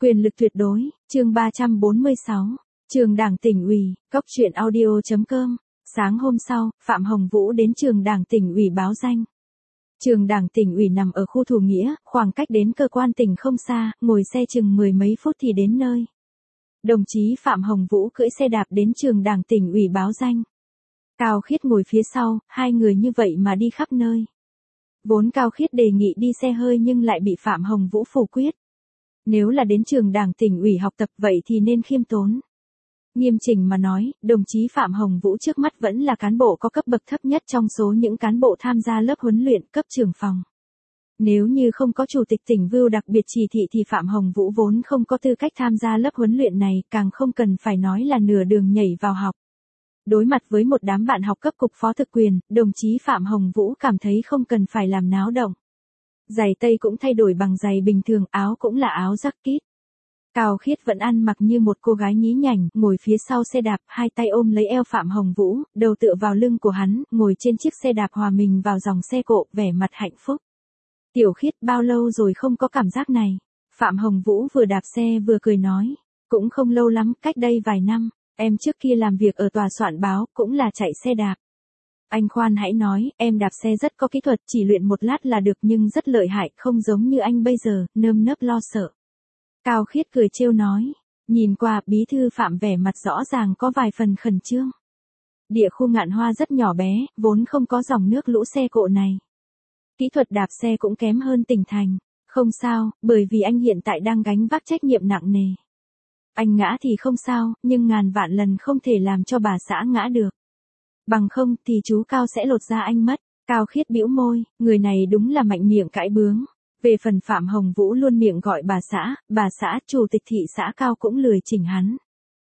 Quyền lực tuyệt đối, chương 346, trường Đảng Tỉnh ủy, Cốc truyện audio.com. Sáng hôm sau, Phạm Hồng Vũ đến trường Đảng Tỉnh ủy báo danh. Trường Đảng Tỉnh ủy nằm ở khu Thủ Nghĩa, khoảng cách đến cơ quan tỉnh không xa, ngồi xe chừng mười mấy phút thì đến nơi. Đồng chí Phạm Hồng Vũ cưỡi xe đạp đến trường Đảng Tỉnh ủy báo danh. Cao Khiết ngồi phía sau, hai người như vậy mà đi khắp nơi. Vốn Cao Khiết đề nghị đi xe hơi nhưng lại bị Phạm Hồng Vũ phủ quyết. Nếu là đến trường Đảng Tỉnh ủy học tập vậy thì nên khiêm tốn. Nghiêm chỉnh mà nói, đồng chí Phạm Hồng Vũ trước mắt vẫn là cán bộ có cấp bậc thấp nhất trong số những cán bộ tham gia lớp huấn luyện cấp trưởng phòng. Nếu như không có chủ tịch tỉnh Vưu đặc biệt chỉ thị thì Phạm Hồng Vũ vốn không có tư cách tham gia lớp huấn luyện này, càng không cần phải nói là nửa đường nhảy vào học. Đối mặt với một đám bạn học cấp cục phó thực quyền, đồng chí Phạm Hồng Vũ cảm thấy không cần phải làm náo động. Giày tây cũng thay đổi bằng giày bình thường, áo cũng là áo jacket. Cao Khiết vẫn ăn mặc như một cô gái nhí nhảnh, ngồi phía sau xe đạp, hai tay ôm lấy eo Phạm Hồng Vũ, đầu tựa vào lưng của hắn, ngồi trên chiếc xe đạp hòa mình vào dòng xe cộ, vẻ mặt hạnh phúc. Tiểu Khiết, bao lâu rồi không có cảm giác này? Phạm Hồng Vũ vừa đạp xe vừa cười nói. Cũng không lâu lắm, cách đây vài năm, em trước kia làm việc ở tòa soạn báo, cũng là chạy xe đạp. Anh khoan hãy nói, em đạp xe rất có kỹ thuật, chỉ luyện một lát là được nhưng rất lợi hại, không giống như anh bây giờ, nơm nớp lo sợ. Cao Khiết cười trêu nói, nhìn qua bí thư Phạm vẻ mặt rõ ràng có vài phần khẩn trương. Địa khu Ngạn Hoa rất nhỏ bé, vốn không có dòng nước lũ xe cộ này. Kỹ thuật đạp xe cũng kém hơn tỉnh thành. Không sao, bởi vì anh hiện tại đang gánh vác trách nhiệm nặng nề. Anh ngã thì không sao, nhưng ngàn vạn lần không thể làm cho bà xã ngã được. Bằng không thì chú Cao sẽ lột da anh mất. Cao Khiết bĩu môi, người này đúng là mạnh miệng cãi bướng. Về phần Phạm Hồng Vũ luôn miệng gọi bà xã, chủ tịch thị xã Cao cũng lười chỉnh hắn.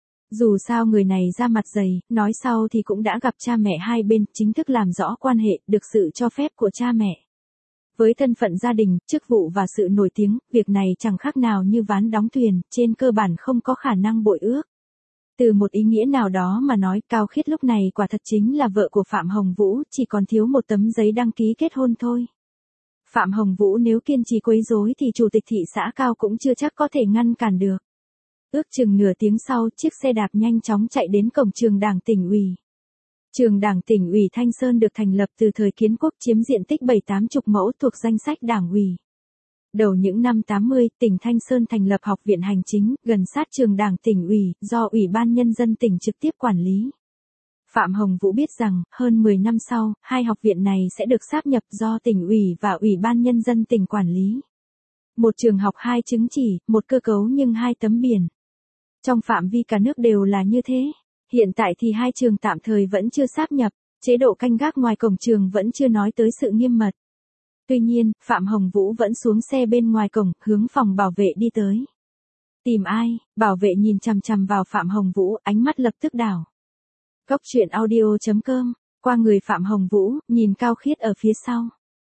Dù sao người này ra mặt dày, nói sau thì cũng đã gặp cha mẹ hai bên, chính thức làm rõ quan hệ, được sự cho phép của cha mẹ. Với thân phận gia đình, chức vụ và sự nổi tiếng, việc này chẳng khác nào như ván đóng thuyền, trên cơ bản không có khả năng bội ước. Từ một ý nghĩa nào đó mà nói, Cao Khiết lúc này quả thật chính là vợ của Phạm Hồng Vũ, chỉ còn thiếu một tấm giấy đăng ký kết hôn thôi. Phạm Hồng Vũ nếu kiên trì quấy rối thì chủ tịch thị xã Cao cũng chưa chắc có thể ngăn cản được. Ước chừng nửa tiếng sau, chiếc xe đạp nhanh chóng chạy đến cổng trường Đảng Tỉnh ủy. Trường Đảng Tỉnh ủy Thanh Sơn được thành lập từ thời Kiến Quốc, chiếm diện tích 7-80 mẫu, thuộc danh sách Đảng ủy. Đầu những năm 80, tỉnh Thanh Sơn thành lập học viện hành chính, gần sát trường Đảng Tỉnh ủy, do Ủy ban Nhân dân tỉnh trực tiếp quản lý. Phạm Hồng Vũ biết rằng, hơn 10 năm sau, hai học viện này sẽ được sáp nhập do tỉnh ủy và Ủy ban Nhân dân tỉnh quản lý. Một trường học hai chứng chỉ, một cơ cấu nhưng hai tấm biển. Trong phạm vi cả nước đều là như thế. Hiện tại thì hai trường tạm thời vẫn chưa sáp nhập, chế độ canh gác ngoài cổng trường vẫn chưa nói tới sự nghiêm mật. Tuy nhiên, Phạm Hồng Vũ vẫn xuống xe bên ngoài cổng, hướng phòng bảo vệ đi tới. Tìm ai? Bảo vệ nhìn chằm chằm vào Phạm Hồng Vũ, ánh mắt lập tức đảo. Cốc truyện audio.com, qua người Phạm Hồng Vũ, nhìn Cao Khiết ở phía sau.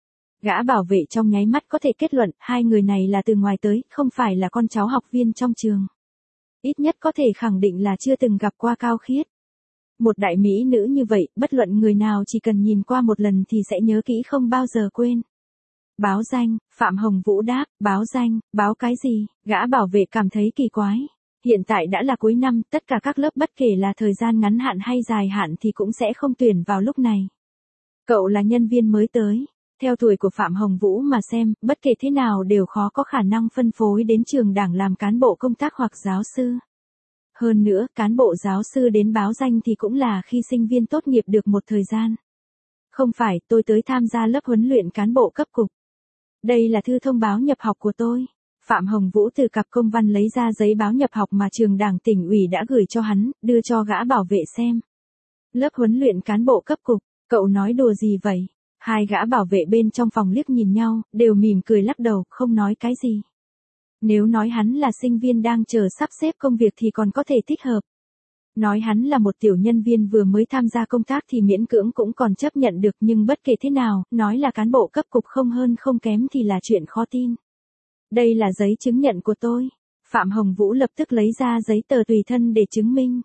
Gã bảo vệ trong nháy mắt có thể kết luận, hai người này là từ ngoài tới, không phải là con cháu học viên trong trường. Ít nhất có thể khẳng định là chưa từng gặp qua Cao Khiết. Một đại mỹ nữ như vậy, bất luận người nào chỉ cần nhìn qua một lần thì sẽ nhớ kỹ không bao giờ quên. Báo danh, Phạm Hồng Vũ đáp, báo danh, báo cái gì? Gã bảo vệ cảm thấy kỳ quái. Hiện tại đã là cuối năm, tất cả các lớp bất kể là thời gian ngắn hạn hay dài hạn thì cũng sẽ không tuyển vào lúc này. Cậu là nhân viên mới tới. Theo tuổi của Phạm Hồng Vũ mà xem, bất kể thế nào đều khó có khả năng phân phối đến trường Đảng làm cán bộ công tác hoặc giáo sư. Hơn nữa, cán bộ giáo sư đến báo danh thì cũng là khi sinh viên tốt nghiệp được một thời gian. Không phải, tôi tới tham gia lớp huấn luyện cán bộ cấp cục. Đây là thư thông báo nhập học của tôi. Phạm Hồng Vũ từ cặp công văn lấy ra giấy báo nhập học mà trường Đảng Tỉnh ủy đã gửi cho hắn, đưa cho gã bảo vệ xem. Lớp huấn luyện cán bộ cấp cục, cậu nói đùa gì vậy? Hai gã bảo vệ bên trong phòng liếc nhìn nhau, đều mỉm cười lắc đầu, không nói cái gì. Nếu nói hắn là sinh viên đang chờ sắp xếp công việc thì còn có thể thích hợp. Nói hắn là một tiểu nhân viên vừa mới tham gia công tác thì miễn cưỡng cũng còn chấp nhận được, nhưng bất kể thế nào, nói là cán bộ cấp cục không hơn không kém thì là chuyện khó tin. Đây là giấy chứng nhận của tôi. Phạm Hồng Vũ lập tức lấy ra giấy tờ tùy thân để chứng minh.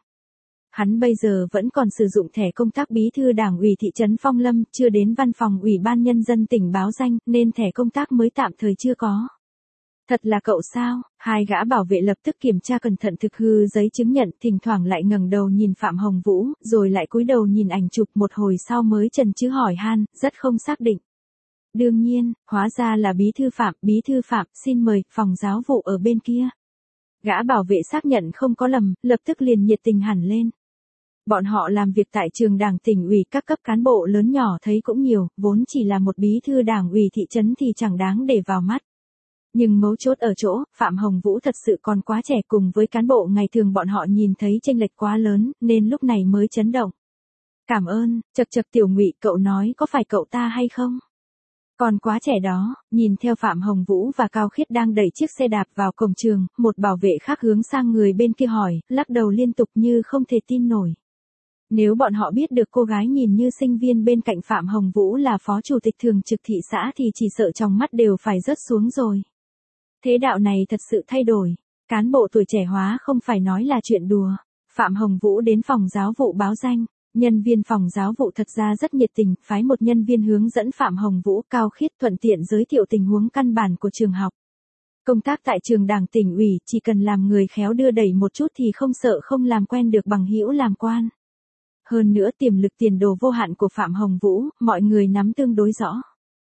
Hắn bây giờ vẫn còn sử dụng thẻ công tác bí thư Đảng ủy thị trấn Phong Lâm, chưa đến văn phòng Ủy ban Nhân dân tỉnh báo danh, nên thẻ công tác mới tạm thời chưa có. Thật là cậu sao? Hai gã bảo vệ lập tức kiểm tra cẩn thận thực hư giấy chứng nhận, thỉnh thoảng lại ngẩng đầu nhìn Phạm Hồng Vũ, rồi lại cúi đầu nhìn ảnh chụp, một hồi sau mới chần chừ hỏi han, rất không xác định. Đương nhiên, hóa ra là bí thư Phạm, xin mời, phòng giáo vụ ở bên kia. Gã bảo vệ xác nhận không có lầm, lập tức liền nhiệt tình hẳn lên. Bọn họ làm việc tại trường đảng tỉnh ủy, các cấp cán bộ lớn nhỏ thấy cũng nhiều, vốn chỉ là một bí thư đảng ủy thị trấn thì chẳng đáng để vào mắt. Nhưng mấu chốt ở chỗ, Phạm Hồng Vũ thật sự còn quá trẻ, cùng với cán bộ ngày thường bọn họ nhìn thấy chênh lệch quá lớn, nên lúc này mới chấn động. Cảm ơn, chậc Tiểu Ngụy, cậu nói có phải cậu ta hay không? Còn quá trẻ đó. Nhìn theo Phạm Hồng Vũ và Cao Khiết đang đẩy chiếc xe đạp vào cổng trường, một bảo vệ khác hướng sang người bên kia hỏi, lắc đầu liên tục như không thể tin nổi. Nếu bọn họ biết được cô gái nhìn như sinh viên bên cạnh Phạm Hồng Vũ là phó chủ tịch thường trực thị xã thì chỉ sợ trong mắt đều phải rớt xuống rồi. Thế đạo này thật sự thay đổi. Cán bộ tuổi trẻ hóa không phải nói là chuyện đùa. Phạm Hồng Vũ đến phòng giáo vụ báo danh. Nhân viên phòng giáo vụ thật ra rất nhiệt tình, phái một nhân viên hướng dẫn Phạm Hồng Vũ, Cao Khiết, thuận tiện giới thiệu tình huống căn bản của trường học. Công tác tại trường đảng tỉnh ủy, chỉ cần làm người khéo đưa đẩy một chút thì không sợ không làm quen được bằng hữu làm quan. Hơn nữa tiềm lực tiền đồ vô hạn của Phạm Hồng Vũ, mọi người nắm tương đối rõ.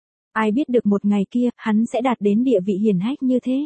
Ai biết được một ngày kia, hắn sẽ đạt đến địa vị hiển hách như thế.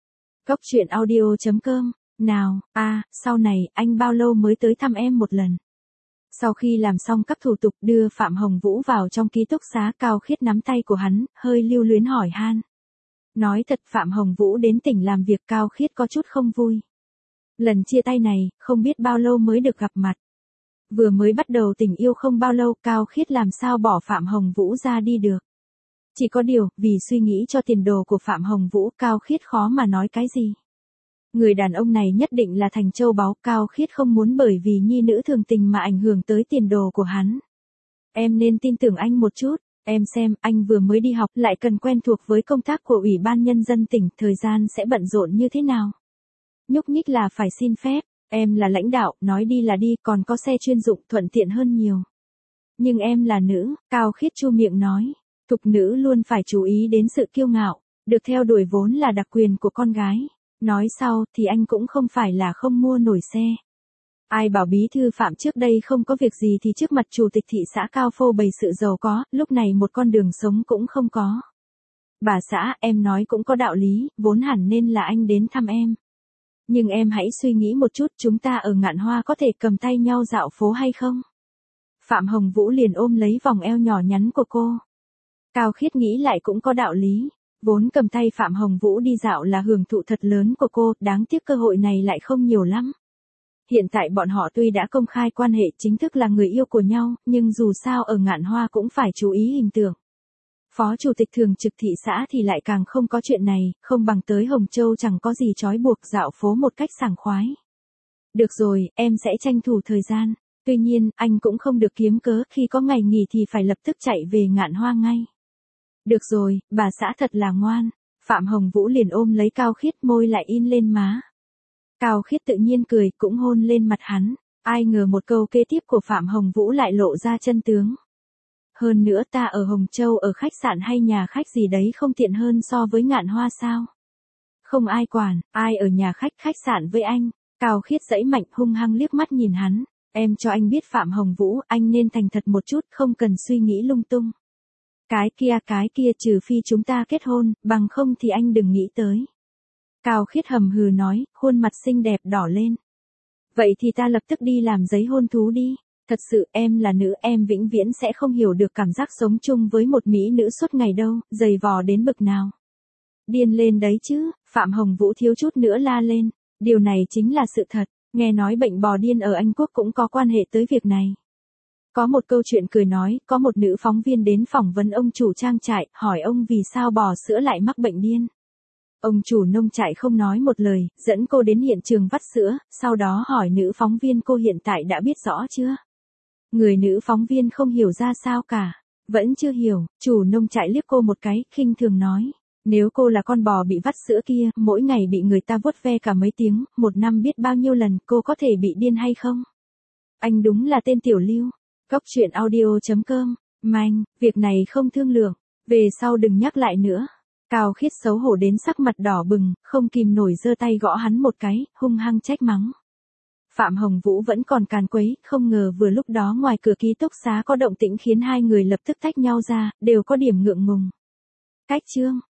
Cốc truyện audio.com. Nào, sau này, anh bao lâu mới tới thăm em một lần? Sau khi làm xong các thủ tục đưa Phạm Hồng Vũ vào trong ký túc xá, Cao Khiết nắm tay của hắn, hơi lưu luyến hỏi han. Nói thật, Phạm Hồng Vũ đến tỉnh làm việc, Cao Khiết có chút không vui. Lần chia tay này, không biết bao lâu mới được gặp mặt. Vừa mới bắt đầu tình yêu không bao lâu, Cao Khiết làm sao bỏ Phạm Hồng Vũ ra đi được. Chỉ có điều, vì suy nghĩ cho tiền đồ của Phạm Hồng Vũ, Cao Khiết khó mà nói cái gì. Người đàn ông này nhất định là thành châu báu, Cao Khiết không muốn bởi vì nhi nữ thường tình mà ảnh hưởng tới tiền đồ của hắn. Em nên tin tưởng anh một chút, em xem, anh vừa mới đi học lại cần quen thuộc với công tác của Ủy ban Nhân dân tỉnh, thời gian sẽ bận rộn như thế nào. Nhúc nhích là phải xin phép, em là lãnh đạo, nói đi là đi, còn có xe chuyên dụng thuận tiện hơn nhiều. Nhưng em là nữ, Cao Khiết chu miệng nói, thục nữ luôn phải chú ý đến sự kiêu ngạo, được theo đuổi vốn là đặc quyền của con gái. Nói sau thì anh cũng không phải là không mua nổi xe. Ai bảo bí thư Phạm trước đây không có việc gì thì trước mặt chủ tịch thị xã cao phô bày sự giàu có, lúc này một con đường sống cũng không có. Bà xã, em nói cũng có đạo lý, vốn hẳn nên là anh đến thăm em. Nhưng em hãy suy nghĩ một chút, chúng ta ở Ngạn Hoa có thể cầm tay nhau dạo phố hay không? Phạm Hồng Vũ liền ôm lấy vòng eo nhỏ nhắn của cô. Cao Khiết nghĩ lại cũng có đạo lý. Vốn cầm tay Phạm Hồng Vũ đi dạo là hưởng thụ thật lớn của cô, đáng tiếc cơ hội này lại không nhiều lắm. Hiện tại bọn họ tuy đã công khai quan hệ chính thức là người yêu của nhau, nhưng dù sao ở Ngạn Hoa cũng phải chú ý hình tượng. Phó chủ tịch thường trực thị xã thì lại càng không có chuyện này, không bằng tới Hồng Châu chẳng có gì trói buộc, dạo phố một cách sảng khoái. Được rồi, em sẽ tranh thủ thời gian. Tuy nhiên, anh cũng không được kiếm cớ, khi có ngày nghỉ thì phải lập tức chạy về Ngạn Hoa ngay. Được rồi, bà xã thật là ngoan. Phạm Hồng Vũ liền ôm lấy Cao Khiết, môi lại in lên má. Cao Khiết tự nhiên cười, cũng hôn lên mặt hắn. Ai ngờ một câu kế tiếp của Phạm Hồng Vũ lại lộ ra chân tướng. Hơn nữa ta ở Hồng Châu ở khách sạn hay nhà khách gì đấy không tiện hơn so với Ngạn Hoa sao? Không ai quản, ai ở nhà khách sạn với anh. Cao Khiết giãy mạnh, hung hăng liếc mắt nhìn hắn. Em cho anh biết Phạm Hồng Vũ, anh nên thành thật một chút, không cần suy nghĩ lung tung. Cái kia trừ phi chúng ta kết hôn, bằng không thì anh đừng nghĩ tới. Cao Khiết hầm hừ nói, khuôn mặt xinh đẹp đỏ lên. Vậy thì ta lập tức đi làm giấy hôn thú đi. Thật sự em là nữ, em vĩnh viễn sẽ không hiểu được cảm giác sống chung với một mỹ nữ suốt ngày đâu, dày vò đến bực nào. Điên lên đấy chứ, Phạm Hồng Vũ thiếu chút nữa la lên. Điều này chính là sự thật, nghe nói bệnh bò điên ở Anh Quốc cũng có quan hệ tới việc này. Có một câu chuyện cười nói, có một nữ phóng viên đến phỏng vấn ông chủ trang trại, hỏi ông vì sao bò sữa lại mắc bệnh điên. Ông chủ nông trại không nói một lời, dẫn cô đến hiện trường vắt sữa, sau đó hỏi nữ phóng viên cô hiện tại đã biết rõ chưa? Người nữ phóng viên không hiểu ra sao cả, vẫn chưa hiểu, chủ nông trại liếc cô một cái, khinh thường nói. Nếu cô là con bò bị vắt sữa kia, mỗi ngày bị người ta vuốt ve cả mấy tiếng, một năm biết bao nhiêu lần, cô có thể bị điên hay không? Anh đúng là tên tiểu lưu. Cốc truyện audio.com, Manh, việc này không thương lượng, về sau đừng nhắc lại nữa. Cao Khiết xấu hổ đến sắc mặt đỏ bừng, không kìm nổi giơ tay gõ hắn một cái, hung hăng trách mắng. Phạm Hồng Vũ vẫn còn càn quấy, không ngờ vừa lúc đó ngoài cửa ký túc xá có động tĩnh khiến hai người lập tức tách nhau ra, đều có điểm ngượng ngùng. Cách chương